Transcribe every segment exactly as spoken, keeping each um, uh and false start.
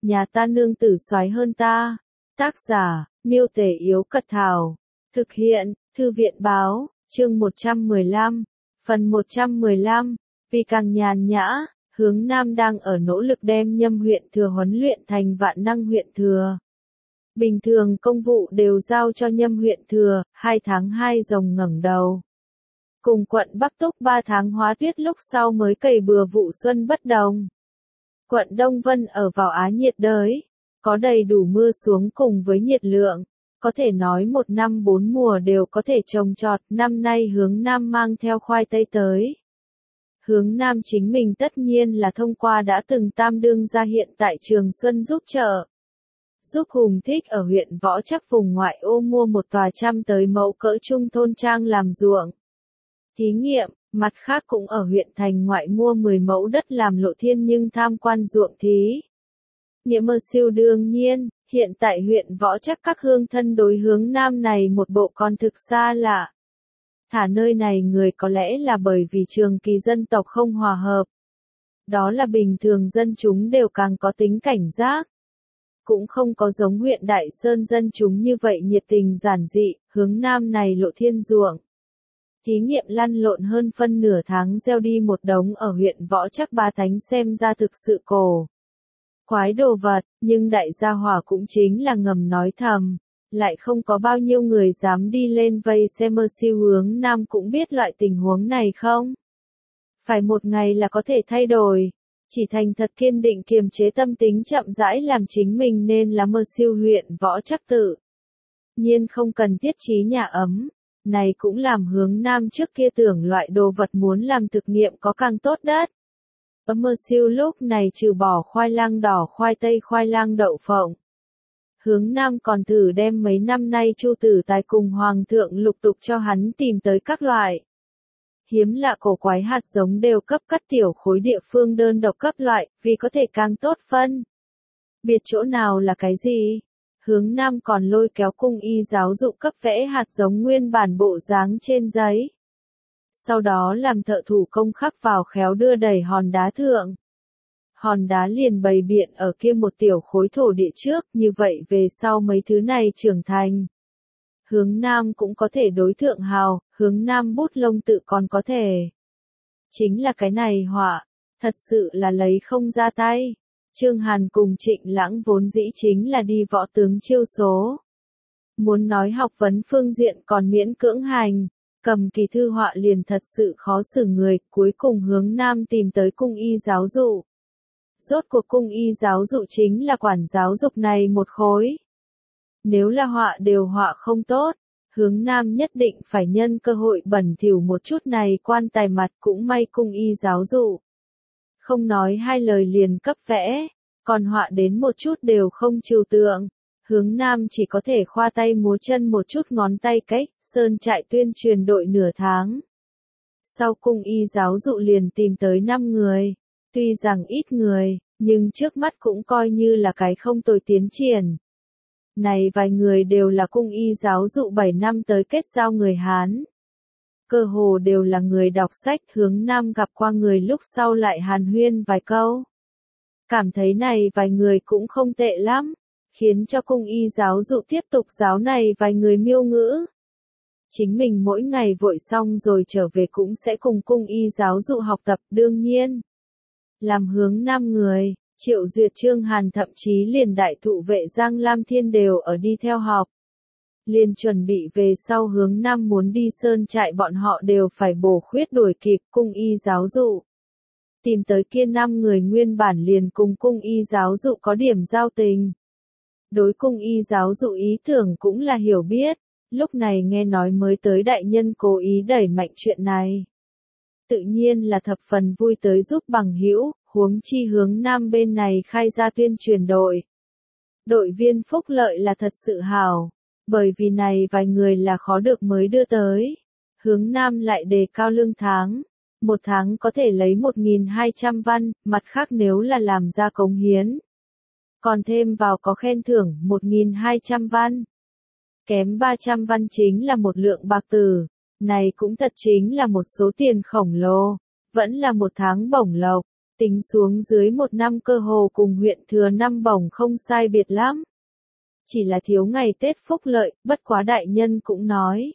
nhà ta nương tử soái hơn ta. Tác giả, Miêu Tể Yếu Cật Thảo. Thực hiện, Thư viện Báo, chương một trăm mười lăm. Phần một trăm mười lăm. Vì càng nhàn nhã, Hướng Nam đang ở nỗ lực đem Nhâm huyện thừa huấn luyện thành Vạn Năng huyện thừa. Bình thường công vụ đều giao cho Nhâm huyện thừa, hai tháng hai rồng ngẩng đầu. Cùng quận Bắc Túc ba tháng hóa tuyết lúc sau mới cày bừa vụ xuân bất đồng. Quận Đông Vân ở vào Á nhiệt đới, có đầy đủ mưa xuống cùng với nhiệt lượng, có thể nói một năm bốn mùa đều có thể trồng trọt. Năm nay Hướng Nam mang theo khoai tây tới. Hướng Nam chính mình tất nhiên là thông qua đã từng tam đương gia hiện tại Trường Xuân giúp trợ. Giúp Hùng Thích ở huyện Võ Trắc vùng ngoại ô mua một tòa trăm tới mẫu cỡ trung thôn trang làm ruộng. Thí nghiệm, mặt khác cũng ở huyện thành ngoại mua mười mẫu đất làm lộ thiên nhưng tham quan ruộng thí. Nghĩa mơ siêu đương nhiên, hiện tại huyện Võ Trắc các hương thân đối Hướng Nam này một bộ còn thực xa lạ. Thả nơi này người có lẽ là bởi vì trường kỳ dân tộc không hòa hợp. Đó là bình thường dân chúng đều càng có tính cảnh giác. Cũng không có giống huyện Đại Sơn dân chúng như vậy nhiệt tình giản dị. Hướng Nam này lộ thiên ruộng. Thí nghiệm lăn lộn hơn phân nửa tháng gieo đi một đống ở huyện Võ Trắc ba tánh xem ra thực sự cổ quái đồ vật, nhưng đại gia hỏa cũng chính là ngầm nói thầm, lại không có bao nhiêu người dám đi lên vây xem. Mơ siêu Hướng Nam cũng biết loại tình huống này không? Phải một ngày là có thể thay đổi, chỉ thành thật kiên định kiềm chế tâm tính chậm rãi làm chính mình nên là Mơ siêu huyện Võ Trắc tự nhiên không cần thiết trí nhà ấm. Này cũng làm Hướng Nam trước kia tưởng loại đồ vật muốn làm thực nghiệm có càng tốt đất. Ở Mơ siêu lúc này trừ bỏ khoai lang đỏ, khoai tây, khoai lang đậu phộng. Hướng Nam còn thử đem mấy năm nay Chu Tử Tài cùng Hoàng thượng lục tục cho hắn tìm tới các loại hiếm lạ cổ quái hạt giống đều cấp cắt tiểu khối địa phương đơn độc cấp loại, vì có thể càng tốt phân biệt chỗ nào là cái gì. Hướng Nam còn lôi kéo cung y giáo dụng cấp vẽ hạt giống nguyên bản bộ dáng trên giấy. Sau đó làm thợ thủ công khắc vào khéo đưa đẩy hòn đá thượng. Hòn đá liền bày biện ở kia một tiểu khối thổ địa trước, như vậy về sau mấy thứ này trưởng thành. Hướng Nam cũng có thể đối thượng hào, Hướng Nam bút lông tự còn có thể. Chính là cái này họa, thật sự là lấy không ra tay. Trương Hàn cùng Trịnh Lãng vốn dĩ chính là đi võ tướng chiêu số. Muốn nói học vấn phương diện còn miễn cưỡng hành, cầm kỳ thư họa liền thật sự khó xử người, cuối cùng Hướng Nam tìm tới cung y giáo dụ. Rốt cuộc cung y giáo dụ chính là quản giáo dục này một khối. Nếu là họa đều họa không tốt, Hướng Nam nhất định phải nhân cơ hội bẩn thỉu một chút này quan tài mặt, cũng may cung y giáo dụ. Không nói hai lời liền cấp vẽ, còn họa đến một chút đều không trừu tượng. Hướng Nam chỉ có thể khoa tay múa chân một chút ngón tay cách, sơn trại tuyên truyền đội nửa tháng. Sau cung y giáo dụ liền tìm tới năm người, tuy rằng ít người, nhưng trước mắt cũng coi như là cái không tồi tiến triển. Này vài người đều là cung y giáo dụ bảy năm tới kết giao người Hán. Cơ hồ đều là người đọc sách. Hướng Nam gặp qua người lúc sau lại hàn huyên vài câu. Cảm thấy này vài người cũng không tệ lắm, khiến cho cung y giáo dụ tiếp tục giáo này vài người miêu ngữ. Chính mình mỗi ngày vội xong rồi trở về cũng sẽ cùng cung y giáo dụ học tập. Đương nhiên, làm Hướng Nam người, Triệu Duyệt, Trương Hàn thậm chí liền đại thụ vệ Giang Lam Thiên đều ở đi theo học. Liền chuẩn bị về sau Hướng Nam muốn đi sơn trại bọn họ đều phải bổ khuyết đuổi kịp. Cung y giáo dụ tìm tới kia năm người nguyên bản liền cùng cung y giáo dụ có điểm giao tình. Đối cung y giáo dụ ý tưởng cũng là hiểu biết, lúc này nghe nói mới tới đại nhân cố ý đẩy mạnh chuyện này. Tự nhiên là thập phần vui tới giúp bằng hữu, huống chi Hướng Nam bên này khai ra tuyên truyền đội. Đội viên phúc lợi là thật sự hảo, bởi vì này vài người là khó được mới đưa tới. Hướng Nam lại đề cao lương tháng. Một tháng có thể lấy một nghìn hai trăm văn, mặt khác nếu là làm ra cống hiến. Còn thêm vào có khen thưởng một nghìn hai trăm văn. Kém ba trăm văn chính là một lượng bạc tử. Này cũng thật chính là một số tiền khổng lồ. Vẫn là một tháng bổng lộc. Tính xuống dưới một năm cơ hồ cùng huyện thừa năm bổng không sai biệt lắm. Chỉ là thiếu ngày Tết phúc lợi, bất quá đại nhân cũng nói.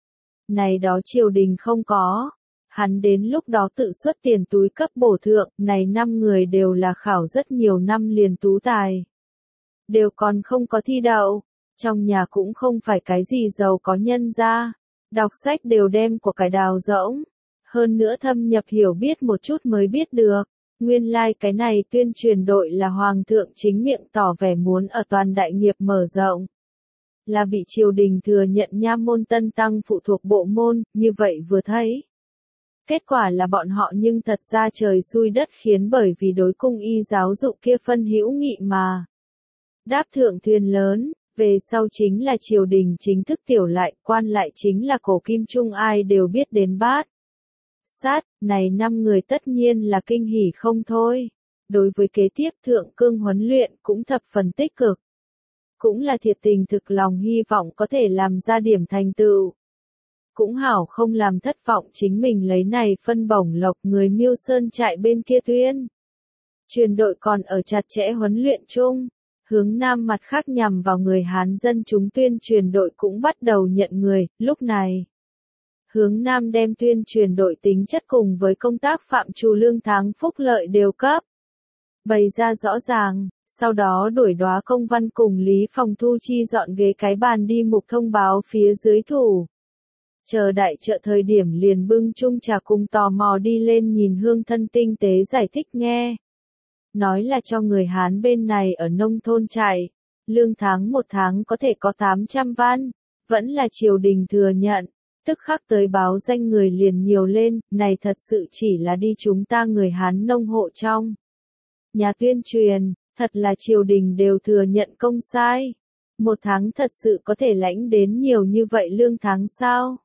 Này đó triều đình không có. Hắn đến lúc đó tự xuất tiền túi cấp bổ thượng, này năm người đều là khảo rất nhiều năm liền tú tài. Đều còn không có thi đậu, trong nhà cũng không phải cái gì giàu có nhân gia, đọc sách đều đem của cải đào rỗng. Hơn nữa thâm nhập hiểu biết một chút mới biết được, nguyên lai like cái này tuyên truyền đội là hoàng thượng chính miệng tỏ vẻ muốn ở toàn đại nghiệp mở rộng. Là bị triều đình thừa nhận nha môn tân tăng phụ thuộc bộ môn, như vậy vừa thấy. Kết quả là bọn họ nhưng thật ra trời xui đất khiến bởi vì đối cung y giáo dục kia phân hữu nghị mà. Đáp thượng thuyền lớn, về sau chính là triều đình chính thức tiểu lại, quan lại chính là cổ kim trung ai đều biết đến bát. Sát, này năm người tất nhiên là kinh hỉ không thôi. Đối với kế tiếp thượng cương huấn luyện cũng thập phần tích cực. Cũng là thiệt tình thực lòng hy vọng có thể làm ra điểm thành tựu. Cũng hảo không làm thất vọng chính mình lấy này phân bổng lộc người Miêu Sơn trại bên kia tuyên. Truyền đội còn ở chặt chẽ huấn luyện chung. Hướng Nam mặt khác nhằm vào người Hán dân chúng tuyên truyền đội cũng bắt đầu nhận người, lúc này. Hướng Nam đem tuyên truyền đội tính chất cùng với công tác phạm trù lương tháng phúc lợi đều cấp. Bày ra rõ ràng, sau đó đuổi Đóa Công Văn cùng Lý Phòng Thu Chi dọn ghế cái bàn đi mục thông báo phía dưới thủ. Chờ đại trợ thời điểm liền bưng chung trà cùng tò mò đi lên nhìn Hương Thân tinh tế giải thích nghe. Nói là cho người Hán bên này ở nông thôn trại, lương tháng một tháng có thể có tám trăm văn, vẫn là triều đình thừa nhận, tức khắc tới báo danh người liền nhiều lên, này thật sự chỉ là đi chúng ta người Hán nông hộ trong. Nhà tuyên truyền, thật là triều đình đều thừa nhận công sai. Một tháng thật sự có thể lãnh đến nhiều như vậy lương tháng sao?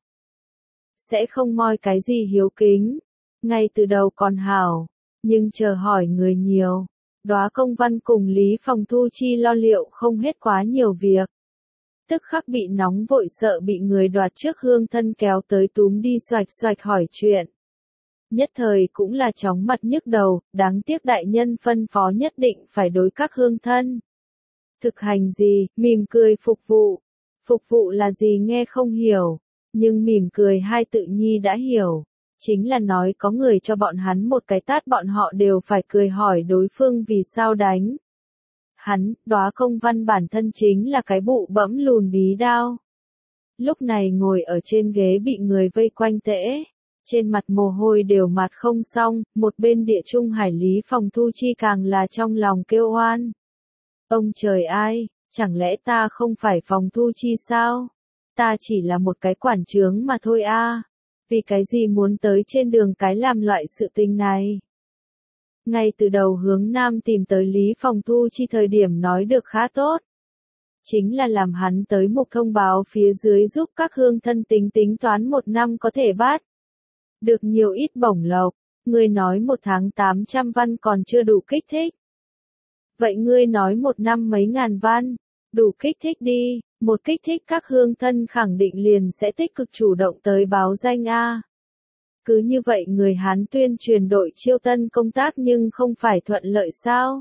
Sẽ không moi cái gì hiếu kính. Ngay từ đầu còn hảo. Nhưng chờ hỏi người nhiều. Đóa Công Văn cùng Lý Phòng Thu Chi lo liệu không hết quá nhiều việc. Tức khắc bị nóng vội sợ bị người đoạt trước Hương Thân kéo tới túm đi xoạch xoạch hỏi chuyện. Nhất thời cũng là chóng mặt nhức đầu, đáng tiếc đại nhân phân phó nhất định phải đối các Hương Thân. Thực hành gì, mỉm cười phục vụ. Phục vụ là gì nghe không hiểu, nhưng mỉm cười hai tự nhi đã hiểu. Chính là nói có người cho bọn hắn một cái tát bọn họ đều phải cười hỏi đối phương vì sao đánh. Hắn, Đóa Công Văn bản thân chính là cái bụ bẫm lùn bí đao. Lúc này ngồi ở trên ghế bị người vây quanh tễ. Trên mặt mồ hôi đều mặt không xong, một bên địa trung hải Lý Phòng Thu Chi càng là trong lòng kêu oan. Ông trời ai, chẳng lẽ ta không phải Phòng Thu Chi sao? Ta chỉ là một cái quản trướng mà thôi a. À. Vì cái gì muốn tới trên đường cái làm loại sự tình này? Ngay từ đầu Hướng Nam tìm tới Lý Phòng Thu Chi thời điểm nói được khá tốt. Chính là làm hắn tới mục thông báo phía dưới giúp các Hương Thân tính tính toán một năm có thể bắt. Được nhiều ít bổng lộc, ngươi nói một tháng tám trăm văn còn chưa đủ kích thích. Vậy ngươi nói một năm mấy ngàn văn, đủ kích thích đi, một kích thích các Hương Thân khẳng định liền sẽ tích cực chủ động tới báo danh A. Cứ như vậy người Hán tuyên truyền đội chiêu tân công tác nhưng không phải thuận lợi sao?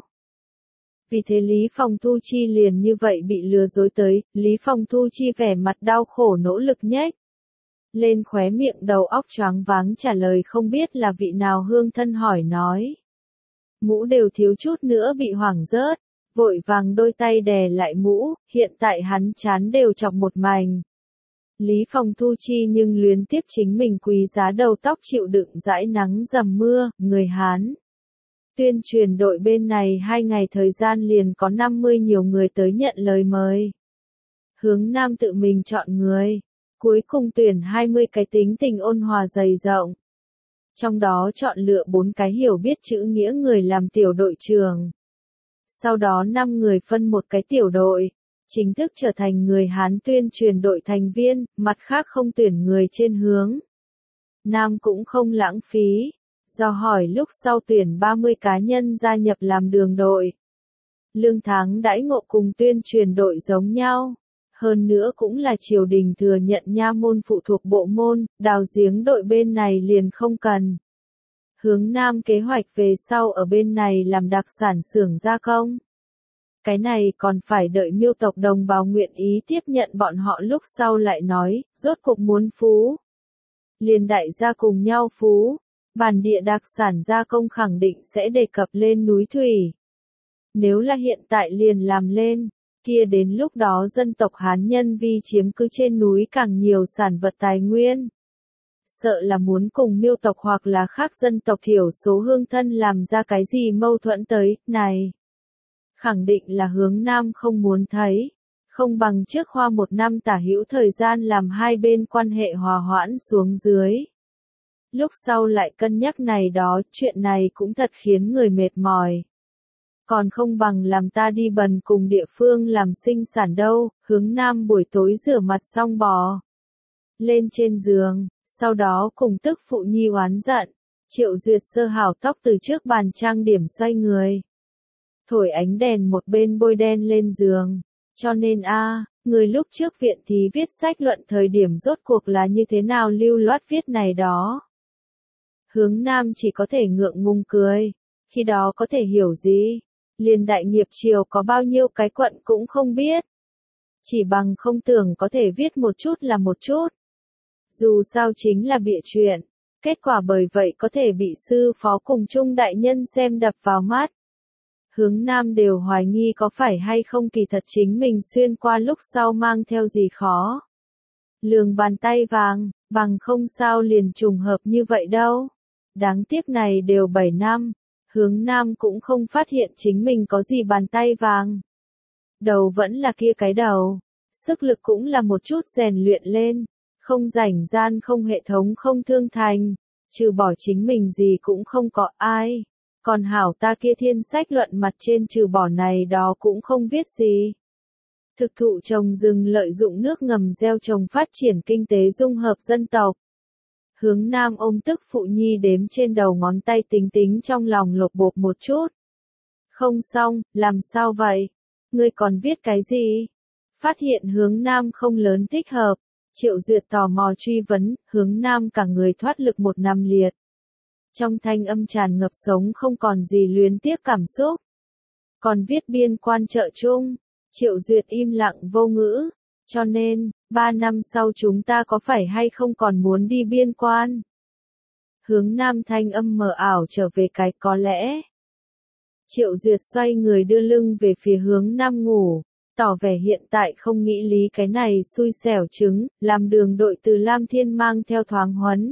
Vì thế Lý Phòng Thu Chi liền như vậy bị lừa dối tới, Lý Phòng Thu Chi vẻ mặt đau khổ nỗ lực nhếch lên khóe miệng đầu óc choáng váng trả lời không biết là vị nào Hương Thân hỏi nói. Mũ đều thiếu chút nữa bị hoảng rớt, vội vàng đôi tay đè lại mũ, hiện tại hắn chán đều chọc một mảnh. Lý Phòng Thu Chi nhưng luyến tiếc chính mình quý giá đầu tóc chịu đựng dãi nắng dầm mưa, người Hán. Tuyên truyền đội bên này hai ngày thời gian liền có năm mươi nhiều người tới nhận lời mời. Hướng Nam tự mình chọn người. Cuối cùng tuyển hai mươi cái tính tình ôn hòa dày rộng. Trong đó chọn lựa bốn cái hiểu biết chữ nghĩa người làm tiểu đội trưởng. Sau đó năm người phân một cái tiểu đội, chính thức trở thành người Hán tuyên truyền đội thành viên, mặt khác không tuyển người trên hướng. Nam cũng không lãng phí, do hỏi lúc sau tuyển ba mươi cá nhân gia nhập làm đường đội. Lương tháng đãi ngộ cùng tuyên truyền đội giống nhau. Hơn nữa cũng là triều đình thừa nhận nha môn phụ thuộc bộ môn, đào giếng đội bên này liền không cần. Hướng Nam kế hoạch về sau ở bên này làm đặc sản xưởng gia công. Cái này còn phải đợi Miêu tộc đồng bào nguyện ý tiếp nhận bọn họ lúc sau lại nói, rốt cuộc muốn phú. Liền đại gia cùng nhau phú, bản địa đặc sản gia công khẳng định sẽ đề cập lên núi thủy. Nếu là hiện tại liền làm lên, kia đến lúc đó dân tộc Hán nhân vi chiếm cứ trên núi càng nhiều sản vật tài nguyên. Sợ là muốn cùng Miêu tộc hoặc là khác dân tộc thiểu số hương thân làm ra cái gì mâu thuẫn tới, này. Khẳng định là Hướng Nam không muốn thấy, không bằng trước hoa một năm tả hữu thời gian làm hai bên quan hệ hòa hoãn xuống dưới. Lúc sau lại cân nhắc này đó, chuyện này cũng thật khiến người mệt mỏi. Còn không bằng làm ta đi bần cùng địa phương làm sinh sản đâu. Hướng Nam buổi tối rửa mặt xong bò lên trên giường, sau đó cùng tức phụ nhi oán giận. Triệu Duyệt sơ hảo tóc từ trước bàn trang điểm xoay người. Thổi ánh đèn một bên bôi đen lên giường. Cho nên a, người lúc trước viện thí viết sách luận thời điểm rốt cuộc là như thế nào lưu loát viết này đó. Hướng Nam chỉ có thể ngượng ngùng cười. Khi đó có thể hiểu gì? Liền đại nghiệp triều có bao nhiêu cái quận cũng không biết. Chỉ bằng không tưởng có thể viết một chút là một chút. Dù sao chính là bịa chuyện. Kết quả bởi vậy có thể bị sư phó cùng chung đại nhân xem đập vào mắt. Hướng Nam đều hoài nghi có phải hay không kỳ thật chính mình xuyên qua lúc sau mang theo gì khó. Lường bàn tay vàng, bằng không sao liền trùng hợp như vậy đâu. Đáng tiếc này đều bảy năm, Hướng Nam cũng không phát hiện chính mình có gì bàn tay vàng. Đầu vẫn là kia cái đầu, sức lực cũng là một chút rèn luyện lên, không rảnh gian không hệ thống không thương thành, trừ bỏ chính mình gì cũng không có ai. Còn hảo ta kia thiên sách luận mặt trên trừ bỏ này đó cũng không viết gì. Thực thụ trồng rừng lợi dụng nước ngầm gieo trồng phát triển kinh tế dung hợp dân tộc. Hướng Nam ôm tức phụ nhi đếm trên đầu ngón tay tính tính trong lòng lột bột một chút. Không xong, làm sao vậy? Ngươi còn viết cái gì? Phát hiện Hướng Nam không lớn thích hợp. Triệu Duyệt tò mò truy vấn, Hướng Nam cả người thoát lực một năm liệt. Trong thanh âm tràn ngập sống không còn gì luyến tiếc cảm xúc. Còn viết biên quan trợ chung. Triệu Duyệt im lặng vô ngữ. Cho nên, ba năm sau chúng ta có phải hay không còn muốn đi biên quan? Hướng Nam thanh âm mờ ảo trở về cái có lẽ. Triệu Duyệt xoay người đưa lưng về phía Hướng Nam ngủ, tỏ vẻ hiện tại không nghĩ lý cái này xui xẻo trứng, làm đường đội từ Lam Thiên mang theo thoáng huấn.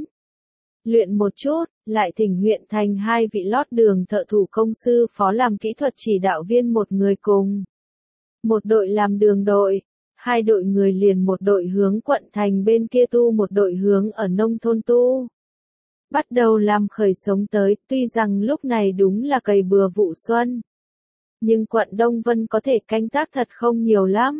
Luyện một chút, lại thỉnh huyện thành hai vị lót đường thợ thủ công sư phó làm kỹ thuật chỉ đạo viên một người cùng. Một đội làm đường đội, hai đội người liền một đội hướng quận thành bên kia tu một đội hướng ở nông thôn tu. Bắt đầu làm khởi sống tới, tuy rằng lúc này đúng là cày bừa vụ xuân. Nhưng quận Đông Vân có thể canh tác thật không nhiều lắm.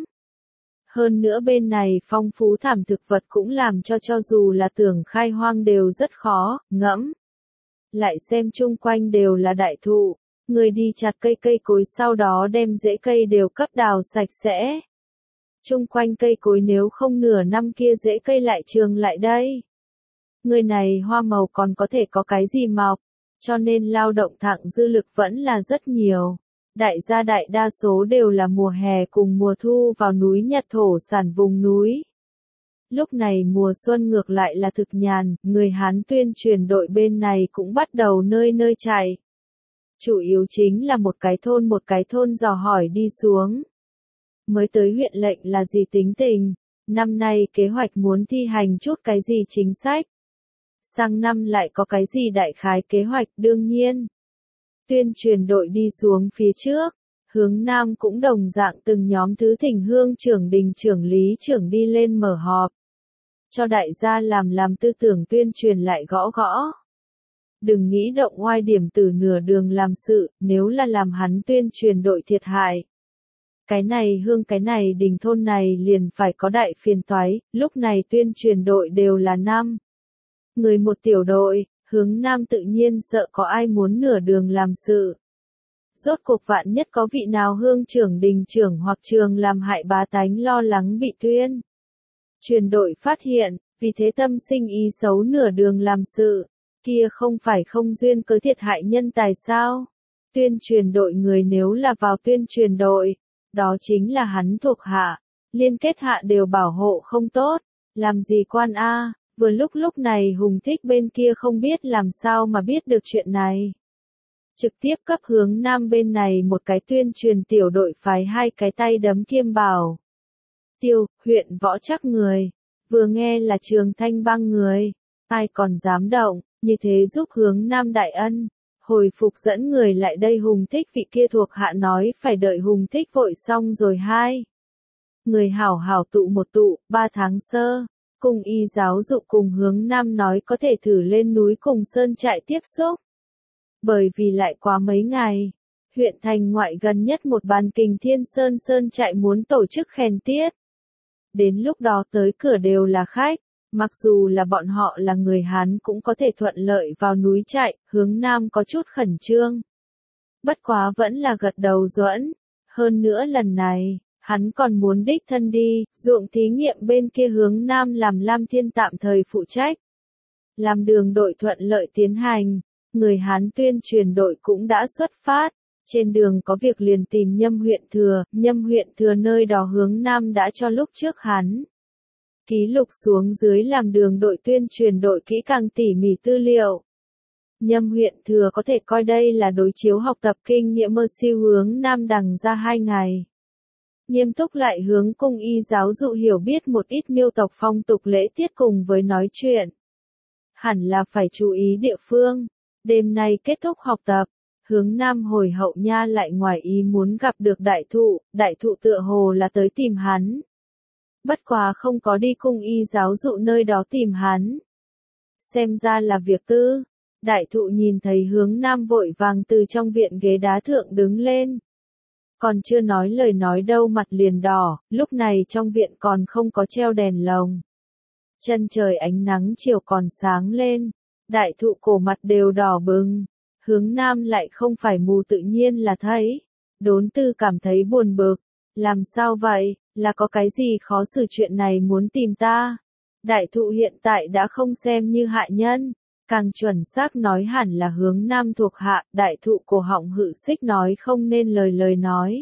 Hơn nữa bên này phong phú thảm thực vật cũng làm cho cho dù là tưởng khai hoang đều rất khó, ngẫm. Lại xem chung quanh đều là đại thụ, người đi chặt cây cây cối sau đó đem rễ cây đều cấp đào sạch sẽ. Chung quanh cây cối nếu không nửa năm kia rễ cây lại trường lại đây. Người này hoa màu còn có thể có cái gì mọc, cho nên lao động thặng dư lực vẫn là rất nhiều. Đại gia đại đa số đều là mùa hè cùng mùa thu vào núi nhặt thổ sản vùng núi. Lúc này mùa xuân ngược lại là thực nhàn, người Hán tuyên truyền đội bên này cũng bắt đầu nơi nơi chạy. Chủ yếu chính là một cái thôn một cái thôn dò hỏi đi xuống. Mới tới huyện lệnh là gì tính tình, năm nay kế hoạch muốn thi hành chút cái gì chính sách. Sang năm lại có cái gì đại khái kế hoạch đương nhiên. Tuyên truyền đội đi xuống phía trước, Hướng Nam cũng đồng dạng từng nhóm thứ thỉnh hương trưởng đình trưởng lý trưởng đi lên mở họp. Cho đại gia làm làm tư tưởng tuyên truyền lại gõ gõ. Đừng nghĩ động oai điểm từ nửa đường làm sự, nếu là làm hắn tuyên truyền đội thiệt hại. Cái này hương cái này đình thôn này liền phải có đại phiền toái, lúc này tuyên truyền đội đều là năm. Người một tiểu đội. Hướng Nam tự nhiên sợ có ai muốn nửa đường làm sự. Rốt cuộc vạn nhất có vị nào hương trưởng đình trưởng hoặc trường làm hại bá tánh lo lắng bị tuyên. Truyền đội phát hiện, vì thế tâm sinh ý xấu nửa đường làm sự. kia không phải không duyên cớ thiệt hại nhân tài sao? Tuyên truyền đội người nếu là vào tuyên truyền đội, đó chính là hắn thuộc hạ, liên kết hạ đều bảo hộ không tốt, làm gì quan a? Vừa lúc lúc này Hùng Thích bên kia không biết làm sao mà biết được chuyện này. Trực tiếp cấp hướng nam bên này một cái tuyên truyền tiểu đội phái hai cái tay đấm kiêm bảo. Tiêu, huyện võ chắc người, vừa nghe là Trường Thanh bang người, ai còn dám động, như thế giúp hướng nam đại ân. Hồi phục dẫn người lại đây Hùng Thích vị kia thuộc hạ nói phải đợi Hùng Thích vội xong rồi hai. Người hảo hảo tụ một tụ, ba tháng sơ, cùng y giáo dục cùng hướng nam nói có thể thử lên núi cùng sơn trại tiếp xúc. Bởi vì lại quá mấy ngày, huyện thành ngoại gần nhất một bàn kình thiên sơn sơn trại muốn tổ chức khen tiết. Đến lúc đó tới cửa đều là khách, mặc dù là bọn họ là người Hán cũng có thể thuận lợi vào núi chạy, hướng nam có chút khẩn trương. Bất quá vẫn là gật đầu duẫn, hơn nữa lần này, hắn còn muốn đích thân đi, ruộng thí nghiệm bên kia hướng nam làm Lam Thiên tạm thời phụ trách. Làm đường đội thuận lợi tiến hành, người Hán tuyên truyền đội cũng đã xuất phát, trên đường có việc liền tìm Nhâm huyện thừa, Nhâm huyện thừa nơi đó hướng nam đã cho lúc trước hắn. Ký lục xuống dưới làm đường đội tuyên truyền đội kỹ càng tỉ mỉ tư liệu. Nhâm huyện thừa có thể coi đây là đối chiếu học tập kinh nghiệm mơ siêu hướng nam đằng ra hai ngày. Nghiêm túc lại hướng cung y giáo dụ hiểu biết một ít miêu tộc phong tục lễ tiết cùng với nói chuyện. Hẳn là phải chú ý địa phương. Đêm nay kết thúc học tập, hướng nam hồi hậu nha lại ngoài ý muốn gặp được đại thụ, đại thụ tựa hồ là tới tìm hắn. Bất quá không có đi cung y giáo dụ nơi đó tìm hắn. Xem ra là việc tư. Đại thụ nhìn thấy hướng nam vội vàng từ trong viện ghế đá thượng đứng lên. Còn chưa nói lời nói đâu mặt liền đỏ, lúc này trong viện còn không có treo đèn lồng. Chân trời ánh nắng chiều còn sáng lên, đại thụ cổ mặt đều đỏ bừng. Hướng nam lại không phải mù tự nhiên là thấy. Đốn tư cảm thấy buồn bực. Làm sao vậy, là có cái gì khó xử chuyện này muốn tìm ta? Đại thụ hiện tại đã không xem như hại nhân. Càng chuẩn xác nói hẳn là hướng nam thuộc hạ, đại thụ cổ họng hự xích nói không nên lời lời nói.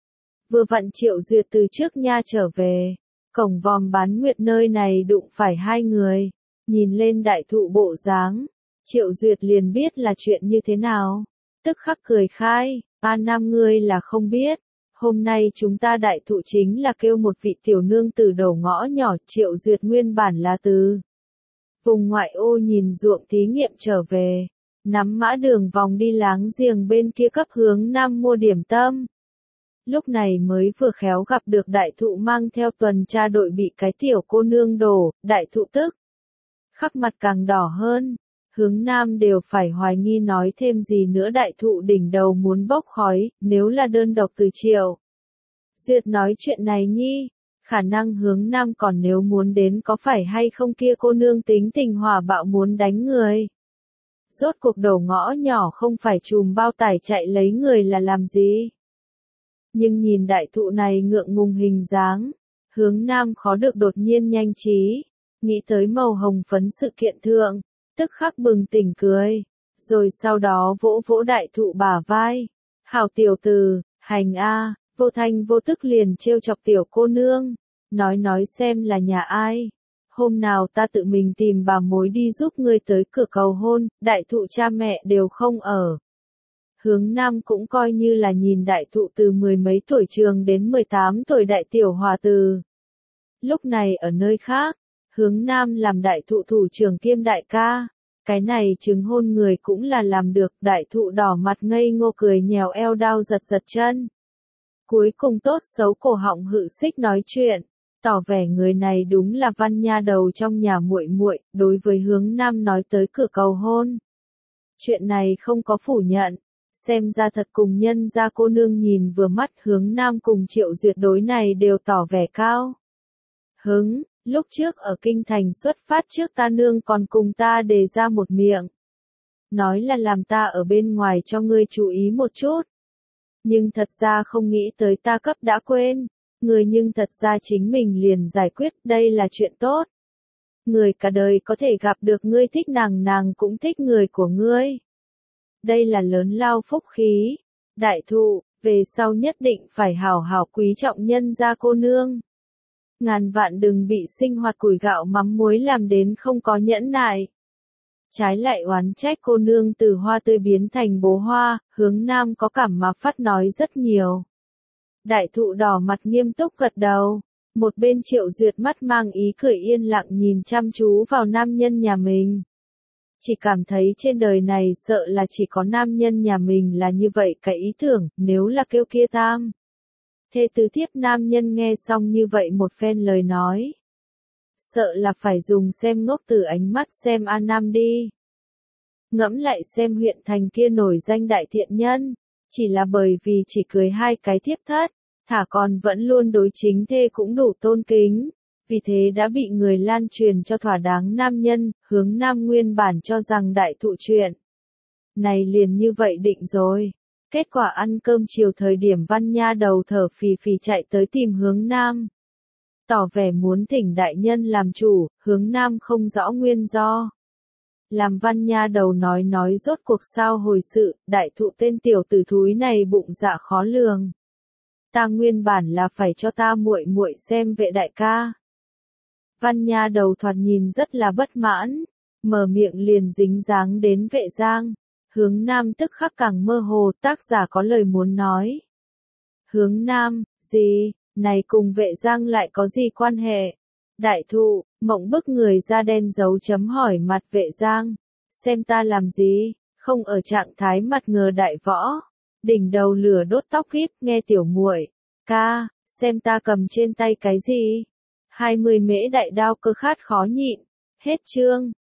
Vừa vặn Triệu Duyệt từ trước nha trở về, cổng vòm bán nguyệt nơi này đụng phải hai người, nhìn lên đại thụ bộ dáng, Triệu Duyệt liền biết là chuyện như thế nào, tức khắc cười khai, ba nam ngươi là không biết, hôm nay chúng ta đại thụ chính là kêu một vị tiểu nương từ đầu ngõ nhỏ, Triệu Duyệt nguyên bản là từ vùng ngoại ô nhìn ruộng thí nghiệm trở về, nắm mã đường vòng đi láng giềng bên kia cấp hướng nam mua điểm tâm. Lúc này mới vừa khéo gặp được đại thụ mang theo tuần tra đội bị cái tiểu cô nương đổ, đại thụ tức. Khắc mặt càng đỏ hơn, hướng nam đều phải hoài nghi nói thêm gì nữa đại thụ đỉnh đầu muốn bốc khói, nếu là đơn độc từ Triệu Duyệt nói chuyện này nhi. Khả năng hướng nam còn nếu muốn đến có phải hay không kia cô nương tính tình hỏa bạo muốn đánh người. Rốt cuộc đầu ngõ nhỏ không phải chùm bao tải chạy lấy người là làm gì. Nhưng nhìn đại thụ này ngượng ngùng hình dáng, hướng nam khó được đột nhiên nhanh trí, nghĩ tới màu hồng phấn sự kiện thượng, tức khắc bừng tỉnh cười, rồi sau đó vỗ vỗ đại thụ bả vai. Hảo tiểu tử, hành a. Vô thanh vô tức liền trêu chọc tiểu cô nương, nói nói xem là nhà ai. Hôm nào ta tự mình tìm bà mối đi giúp ngươi tới cửa cầu hôn, đại thụ cha mẹ đều không ở. Hướng nam cũng coi như là nhìn đại thụ từ mười mấy tuổi trường đến mười tám tuổi đại tiểu hòa từ. Lúc này ở nơi khác, hướng nam làm đại thụ thủ trưởng kiêm đại ca. Cái này chứng hôn người cũng là làm được, đại thụ đỏ mặt ngây ngô cười nhèo eo đau giật giật chân. Cuối cùng tốt xấu cổ họng hự xích nói chuyện, tỏ vẻ người này đúng là văn nha đầu trong nhà muội muội, đối với hướng nam nói tới cửa cầu hôn. Chuyện này không có phủ nhận, xem ra thật cùng nhân gia cô nương nhìn vừa mắt hướng nam cùng Triệu Duyệt đối này đều tỏ vẻ cao. Hứng, lúc trước ở kinh thành xuất phát trước ta nương còn cùng ta đề ra một miệng. Nói là làm ta ở bên ngoài cho ngươi chú ý một chút. Nhưng thật ra không nghĩ tới ta cấp đã quên, người nhưng thật ra chính mình liền giải quyết, đây là chuyện tốt. Người cả đời có thể gặp được ngươi thích nàng, nàng cũng thích người của ngươi. Đây là lớn lao phúc khí. Đại thụ, về sau nhất định phải hảo hảo quý trọng nhân gia cô nương. Ngàn vạn đừng bị sinh hoạt củi gạo mắm muối làm đến không có nhẫn nại. Trái lại oán trách cô nương từ hoa tươi biến thành bố hoa, Hướng Nam có cảm mà phát nói rất nhiều. Đại thụ đỏ mặt nghiêm túc gật đầu. Một bên Triệu Duyệt mắt mang ý cười yên lặng nhìn chăm chú vào nam nhân nhà mình. Chỉ cảm thấy trên đời này sợ là chỉ có nam nhân nhà mình là như vậy cái ý tưởng, nếu là kêu kia tam. Thê tứ thiếp nam nhân nghe xong như vậy một phen lời nói. Sợ là phải dùng xem ngốc từ ánh mắt xem A Nam đi. Ngẫm lại xem huyện thành kia nổi danh đại thiện nhân, chỉ là bởi vì chỉ cưới hai cái thiếp thất, thả còn vẫn luôn đối chính thê cũng đủ tôn kính, vì thế đã bị người lan truyền cho thỏa đáng nam nhân, Hướng Nam nguyên bản cho rằng đại thụ chuyện này liền như vậy định rồi. Kết quả ăn cơm chiều thời điểm Văn Nha đầu thở phì phì chạy tới tìm Hướng Nam. Tỏ vẻ muốn thỉnh đại nhân làm chủ, Hướng Nam không rõ nguyên do. Làm Văn Nha đầu nói nói rốt cuộc sao hồi sự, đại thụ tên tiểu tử thúi này bụng dạ khó lường. Ta nguyên bản là phải cho ta muội muội xem vệ đại ca. Văn Nha đầu thoạt nhìn rất là bất mãn, mở miệng liền dính dáng đến vệ giang. Hướng Nam tức khắc càng mơ hồ, tác giả có lời muốn nói. Hướng Nam, gì, này cùng vệ giang lại có gì quan hệ? Đại thụ, mộng bức người da đen dấu chấm hỏi mặt vệ giang. Xem ta làm gì, không ở trạng thái mặt ngờ đại võ. Đỉnh đầu lửa đốt tóc híp nghe tiểu muội, ca, xem ta cầm trên tay cái gì? hai mươi mễ đại đao cơ khát khó nhịn. Hết chương.